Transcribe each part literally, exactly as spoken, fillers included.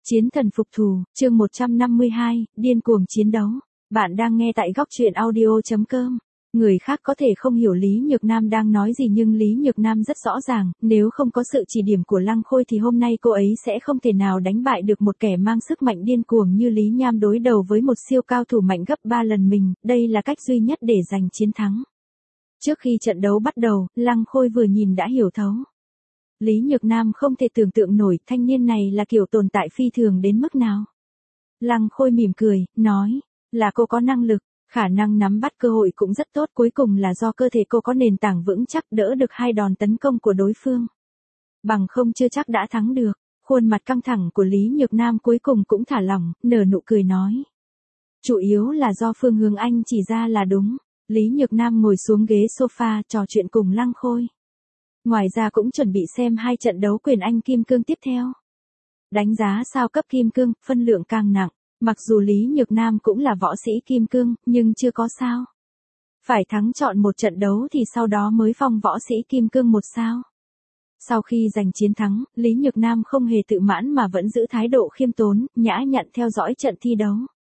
Chiến thần phục thù, chương một trăm năm mươi hai, điên cuồng chiến đấu. Bạn đang nghe tại góc truyện audio chấm com. Người khác có thể không hiểu Lý Nhược Nam đang nói gì nhưng Lý Nhược Nam rất rõ ràng, nếu không có sự chỉ điểm của Lăng Khôi thì hôm nay cô ấy sẽ không thể nào đánh bại được một kẻ mang sức mạnh điên cuồng như Lý Nham đối đầu với một siêu cao thủ mạnh gấp ba lần mình, đây là cách duy nhất để giành chiến thắng. Trước khi trận đấu bắt đầu, Lăng Khôi vừa nhìn đã hiểu thấu. Lý Nhược Nam không thể tưởng tượng nổi thanh niên này là kiểu tồn tại phi thường đến mức nào. Lăng Khôi mỉm cười, nói, là cô có năng lực, khả năng nắm bắt cơ hội cũng rất tốt, cuối cùng là do cơ thể cô có nền tảng vững chắc đỡ được hai đòn tấn công của đối phương. Bằng không chưa chắc đã thắng được. Khuôn mặt căng thẳng của Lý Nhược Nam cuối cùng cũng thả lỏng, nở nụ cười nói. Chủ yếu là do phương hướng anh chỉ ra là đúng. Lý Nhược Nam ngồi xuống ghế sofa trò chuyện cùng Lăng Khôi. Ngoài ra cũng chuẩn bị xem hai trận đấu quyền Anh Kim Cương tiếp theo. Đánh giá sao cấp Kim Cương, phân lượng càng nặng. Mặc dù Lý Nhược Nam cũng là võ sĩ Kim Cương, nhưng chưa có sao. Phải thắng chọn một trận đấu thì sau đó mới phong võ sĩ Kim Cương một sao. Sau khi giành chiến thắng, Lý Nhược Nam không hề tự mãn mà vẫn giữ thái độ khiêm tốn, nhã nhặn theo dõi trận thi đấu.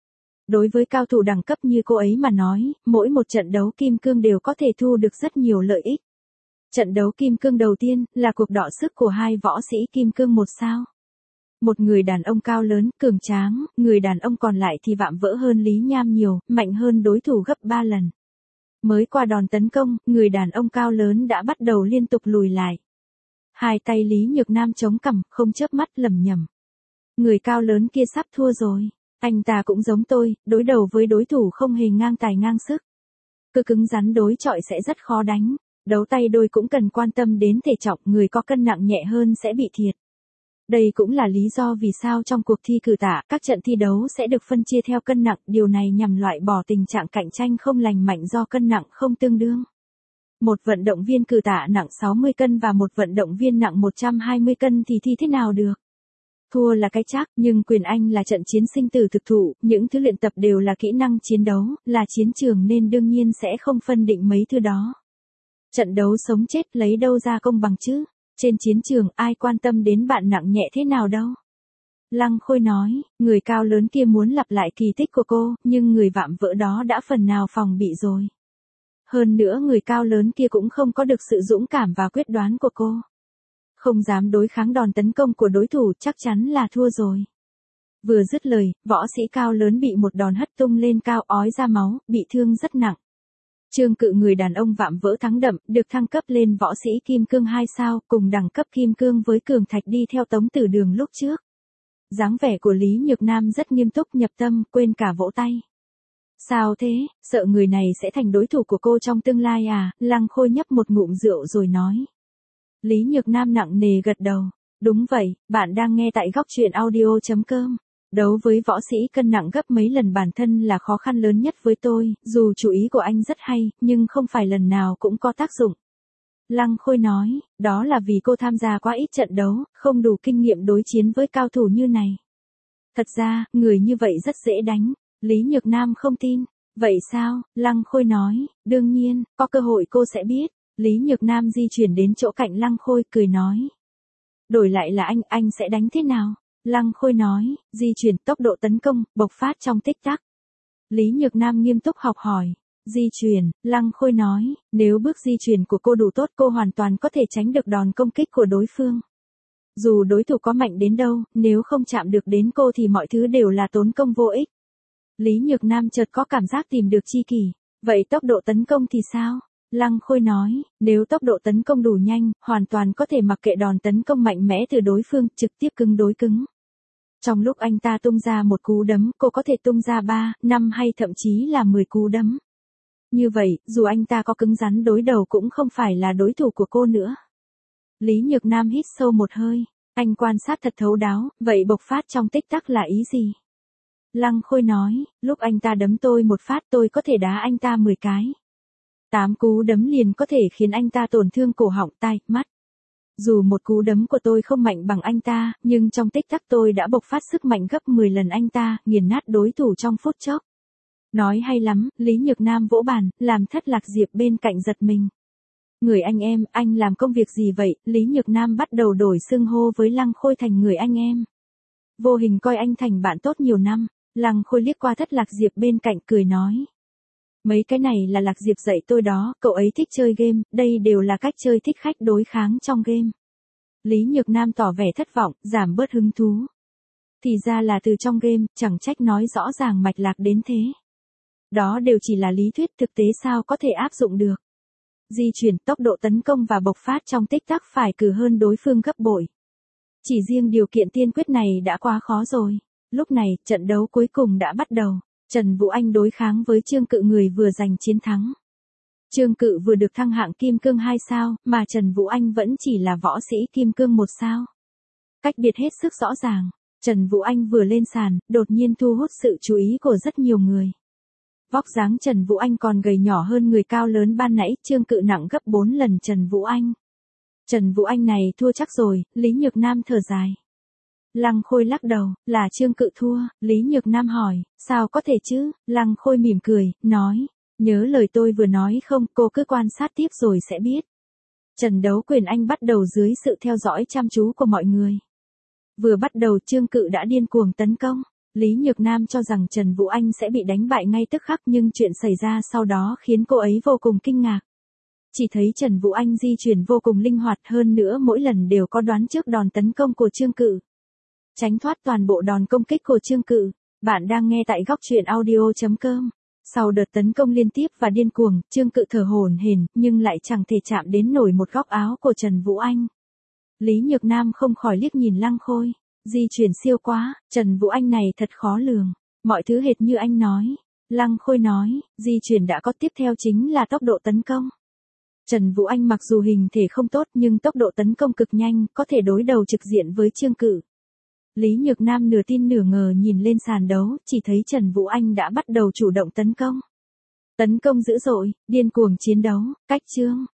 Đối với cao thủ đẳng cấp như cô ấy mà nói, mỗi một trận đấu Kim Cương đều có thể thu được rất nhiều lợi ích. Trận đấu Kim Cương đầu tiên là cuộc đọ sức của hai võ sĩ Kim Cương một sao. Một người đàn ông cao lớn, cường tráng, người đàn ông còn lại thì vạm vỡ hơn Lý Nham nhiều, mạnh hơn đối thủ gấp ba lần. Mới qua đòn tấn công, người đàn ông cao lớn đã bắt đầu liên tục lùi lại. Hai tay Lý Nhược Nam chống cằm, không chớp mắt lẩm nhẩm. Người cao lớn kia sắp thua rồi. Anh ta cũng giống tôi, đối đầu với đối thủ không hề ngang tài ngang sức. Cứ cứng rắn đối chọi sẽ rất khó đánh. Đấu tay đôi cũng cần quan tâm đến thể trọng, người có cân nặng nhẹ hơn sẽ bị thiệt. Đây cũng là lý do vì sao trong cuộc thi cử tạ, các trận thi đấu sẽ được phân chia theo cân nặng, điều này nhằm loại bỏ tình trạng cạnh tranh không lành mạnh do cân nặng không tương đương. Một vận động viên cử tạ nặng sáu mươi cân và một vận động viên nặng một trăm hai mươi cân thì thi thế nào được? Thua là cái chắc, nhưng quyền Anh là trận chiến sinh tử thực thụ, những thứ luyện tập đều là kỹ năng chiến đấu, là chiến trường nên đương nhiên sẽ không phân định mấy thứ đó. Trận đấu sống chết lấy đâu ra công bằng chứ? Trên chiến trường ai quan tâm đến bạn nặng nhẹ thế nào đâu. Lăng Khôi nói, người cao lớn kia muốn lặp lại kỳ tích của cô, nhưng người vạm vỡ đó đã phần nào phòng bị rồi. Hơn nữa người cao lớn kia cũng không có được sự dũng cảm và quyết đoán của cô. Không dám đối kháng đòn tấn công của đối thủ, chắc chắn là thua rồi. Vừa dứt lời, võ sĩ cao lớn bị một đòn hất tung lên cao, ói ra máu, bị thương rất nặng. Trương Cự, người đàn ông vạm vỡ thắng đậm, được thăng cấp lên võ sĩ Kim Cương hai sao, cùng đẳng cấp Kim Cương với Cường Thạch đi theo Tống Tử Đường lúc trước. Dáng vẻ của Lý Nhược Nam rất nghiêm túc nhập tâm, quên cả vỗ tay. Sao thế, sợ người này sẽ thành đối thủ của cô trong tương lai à? Lăng Khôi nhấp một ngụm rượu rồi nói. Lý Nhược Nam nặng nề gật đầu. Đúng vậy, bạn đang nghe tại góc truyện audio chấm com. Đấu với võ sĩ cân nặng gấp mấy lần bản thân là khó khăn lớn nhất với tôi, dù chú ý của anh rất hay, nhưng không phải lần nào cũng có tác dụng. Lăng Khôi nói, đó là vì cô tham gia quá ít trận đấu, không đủ kinh nghiệm đối chiến với cao thủ như này. Thật ra, người như vậy rất dễ đánh. Lý Nhược Nam không tin. Vậy sao? Lăng Khôi nói, đương nhiên, có cơ hội cô sẽ biết. Lý Nhược Nam di chuyển đến chỗ cạnh Lăng Khôi, cười nói. Đổi lại là anh, anh sẽ đánh thế nào? Lăng Khôi nói, di chuyển, tốc độ tấn công, bộc phát trong tích tắc. Lý Nhược Nam nghiêm túc học hỏi. Di chuyển, Lăng Khôi nói, nếu bước di chuyển của cô đủ tốt cô hoàn toàn có thể tránh được đòn công kích của đối phương. Dù đối thủ có mạnh đến đâu, nếu không chạm được đến cô thì mọi thứ đều là tốn công vô ích. Lý Nhược Nam chợt có cảm giác tìm được chi kỷ. Vậy tốc độ tấn công thì sao? Lăng Khôi nói, nếu tốc độ tấn công đủ nhanh, hoàn toàn có thể mặc kệ đòn tấn công mạnh mẽ từ đối phương, trực tiếp cứng đối cứng. Trong lúc anh ta tung ra một cú đấm, cô có thể tung ra ba, năm hay thậm chí là mười cú đấm. Như vậy, dù anh ta có cứng rắn đối đầu cũng không phải là đối thủ của cô nữa. Lý Nhược Nam hít sâu một hơi, anh quan sát thật thấu đáo, vậy bộc phát trong tích tắc là ý gì? Lăng Khôi nói, lúc anh ta đấm tôi một phát tôi có thể đá anh ta mười cái. Tám cú đấm liền có thể khiến anh ta tổn thương cổ họng, tai, mắt. Dù một cú đấm của tôi không mạnh bằng anh ta, nhưng trong tích tắc tôi đã bộc phát sức mạnh gấp mười lần anh ta, nghiền nát đối thủ trong phút chốc. Nói hay lắm, Lý Nhược Nam vỗ bàn, làm thất lạc Diệp bên cạnh giật mình. Người anh em, anh làm công việc gì vậy? Lý Nhược Nam bắt đầu đổi xưng hô với Lăng Khôi thành người anh em. vô hình coi anh thành bạn tốt nhiều năm. Lăng Khôi liếc qua Thất Lạc Diệp bên cạnh cười nói. Mấy cái này là Lạc Diệp dạy tôi đó, cậu ấy thích chơi game, đây đều là cách chơi thích khách đối kháng trong game. Lý Nhược Nam tỏ vẻ thất vọng, giảm bớt hứng thú. Thì ra là từ trong game, chẳng trách nói rõ ràng mạch lạc đến thế. Đó đều chỉ là lý thuyết, thực tế sao có thể áp dụng được. Di chuyển, tốc độ tấn công và bộc phát trong tích tắc phải cử hơn đối phương gấp bội. Chỉ riêng điều kiện tiên quyết này đã quá khó rồi. Lúc này, trận đấu cuối cùng đã bắt đầu. Trần Vũ Anh đối kháng với Trương Cự, người vừa giành chiến thắng. Trương Cự vừa được thăng hạng Kim Cương hai sao, mà Trần Vũ Anh vẫn chỉ là võ sĩ Kim Cương một sao. Cách biệt hết sức rõ ràng. Trần Vũ Anh vừa lên sàn, đột nhiên thu hút sự chú ý của rất nhiều người. Vóc dáng Trần Vũ Anh còn gầy nhỏ hơn người cao lớn ban nãy, Trương Cự nặng gấp bốn lần Trần Vũ Anh. Trần Vũ Anh này thua chắc rồi, Lý Nhược Nam thở dài. Lăng Khôi lắc đầu, là Trương Cự thua, Lý Nhược Nam hỏi, sao có thể chứ, Lăng Khôi mỉm cười, nói, nhớ lời tôi vừa nói không, cô cứ quan sát tiếp rồi sẽ biết. Trận đấu quyền Anh bắt đầu dưới sự theo dõi chăm chú của mọi người. Vừa bắt đầu Trương Cự đã điên cuồng tấn công, Lý Nhược Nam cho rằng Trần Vũ Anh sẽ bị đánh bại ngay tức khắc nhưng chuyện xảy ra sau đó khiến cô ấy vô cùng kinh ngạc. Chỉ thấy Trần Vũ Anh di chuyển vô cùng linh hoạt hơn nữa mỗi lần đều có đoán trước đòn tấn công của Trương Cự. Tránh thoát toàn bộ đòn công kích của Trương Cự. Bạn đang nghe tại góc truyện audio chấm com. Sau đợt tấn công liên tiếp và điên cuồng, Trương Cự thở hổn hển nhưng lại chẳng thể chạm đến nổi một góc áo của Trần Vũ Anh. Lý Nhược Nam không khỏi liếc nhìn Lăng Khôi. Di chuyển siêu quá, Trần Vũ Anh này thật khó lường. Mọi thứ hệt như anh nói. Lăng Khôi nói, di chuyển đã có, tiếp theo chính là tốc độ tấn công. Trần Vũ Anh mặc dù hình thể không tốt nhưng tốc độ tấn công cực nhanh, có thể đối đầu trực diện với Trương Cự. Lý Nhược Nam nửa tin nửa ngờ nhìn lên sàn đấu, chỉ thấy Trần Vũ Anh đã bắt đầu chủ động tấn công. Tấn công dữ dội, điên cuồng chiến đấu, cách chương.